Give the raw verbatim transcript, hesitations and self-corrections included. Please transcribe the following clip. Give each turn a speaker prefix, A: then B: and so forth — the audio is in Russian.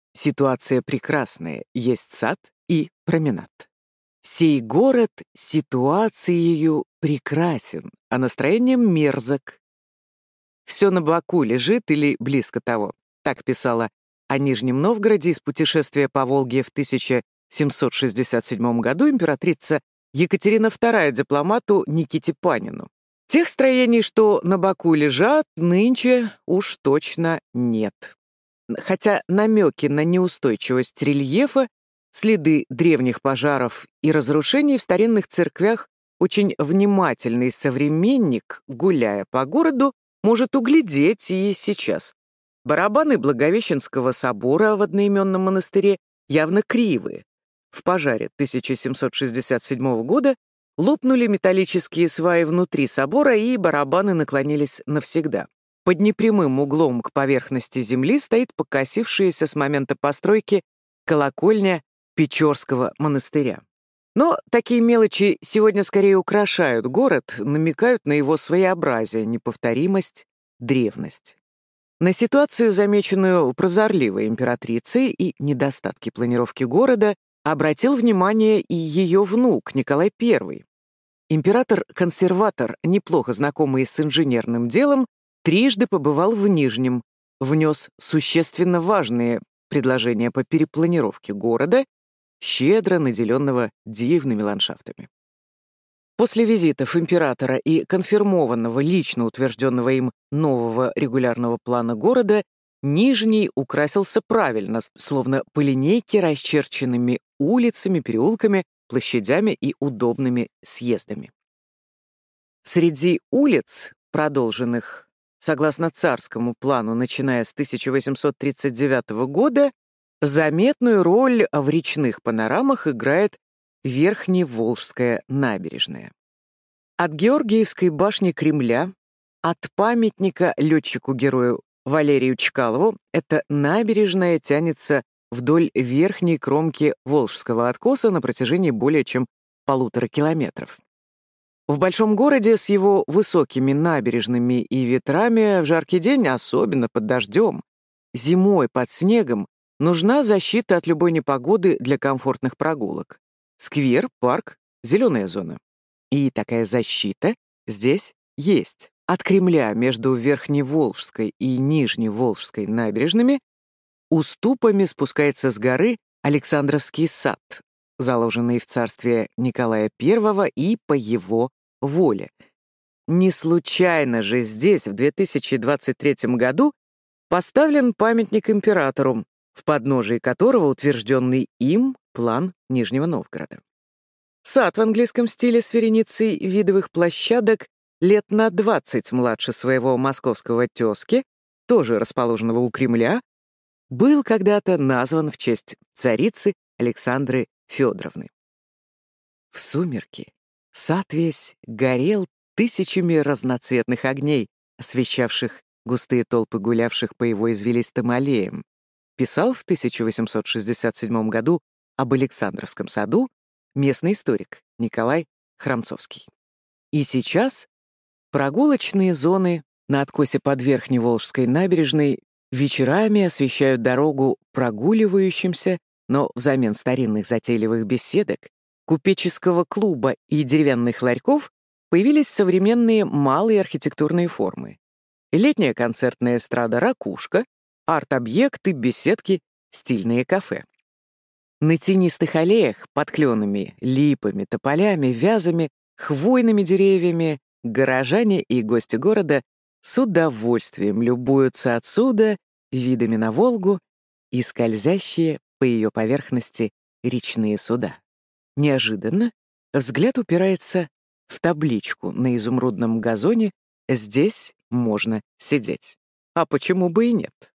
A: Ситуация прекрасная, есть сад и променад. Сей город ситуациею прекрасен, а настроением мерзок. Все на боку лежит или близко того. Так писала о Нижнем Новгороде из путешествия по Волге в тысяча семьсот шестьдесят седьмом году императрица Екатерина вторая дипломату Никите Панину. Тех строений, что на боку лежат, нынче уж точно нет. Хотя намеки на неустойчивость рельефа, следы древних пожаров и разрушений в старинных церквях очень внимательный современник, гуляя по городу, может углядеть и сейчас. Барабаны Благовещенского собора в одноименном монастыре явно кривые. В пожаре тысяча семьсот шестьдесят седьмого года лопнули металлические сваи внутри собора, и барабаны наклонились навсегда. Под непрямым углом к поверхности земли стоит покосившаяся с момента постройки колокольня Печорского монастыря. Но такие мелочи сегодня скорее украшают город, намекают на его своеобразие, неповторимость, древность. На ситуацию, замеченную прозорливой императрицей, и недостатки планировки города обратил внимание и ее внук Николай Первый. Император-консерватор, неплохо знакомый с инженерным делом, трижды побывал в Нижнем, внес существенно важные предложения по перепланировке города, щедро наделенного дивными ландшафтами. После визитов императора и конфирмованного, лично утвержденного им нового регулярного плана города, Нижний украсился правильно, словно по линейке расчерченными улицами, переулками, площадями и удобными съездами. Среди улиц, продолженных согласно царскому плану, начиная с тысяча восемьсот тридцать девятого года, заметную роль в речных панорамах играет Верхневолжская набережная. От Георгиевской башни Кремля, от памятника летчику-герою Валерию Чкалову, эта набережная тянется вдоль верхней кромки Волжского откоса на протяжении более чем полутора километров. В большом городе с его высокими набережными и ветрами в жаркий день, особенно под дождем, зимой под снегом, нужна защита от любой непогоды для комфортных прогулок. Сквер, парк, зеленая зона. И такая защита здесь есть. От Кремля между Верхневолжской и Нижневолжской набережными уступами спускается с горы Александровский сад, заложенный в царстве Николая Первого и по его воле. Не случайно же здесь в две тысячи двадцать третьем году поставлен памятник императору, в подножии которого утвержденный им план Нижнего Новгорода. Сад в английском стиле с вереницей видовых площадок лет на двадцать младше своего московского тезки, тоже расположенного у Кремля, был когда-то назван в честь царицы Александры Федоровны. В сумерки сад весь горел тысячами разноцветных огней, освещавших густые толпы гулявших по его извилистым аллеям, писал в тысяча восемьсот шестьдесят седьмом году об Александровском саду местный историк Николай Храмцовский. И сейчас прогулочные зоны на откосе под Верхневолжской набережной вечерами освещают дорогу прогуливающимся, но взамен старинных затейливых беседок, купеческого клуба и деревянных ларьков появились современные малые архитектурные формы. Летняя концертная эстрада «Ракушка», арт-объекты, беседки, стильные кафе. На тенистых аллеях под кленами, липами, тополями, вязами, хвойными деревьями горожане и гости города с удовольствием любуются отсюда видами на Волгу и скользящие по ее поверхности речные суда. Неожиданно взгляд упирается в табличку на изумрудном газоне «Здесь можно сидеть». А почему бы и нет?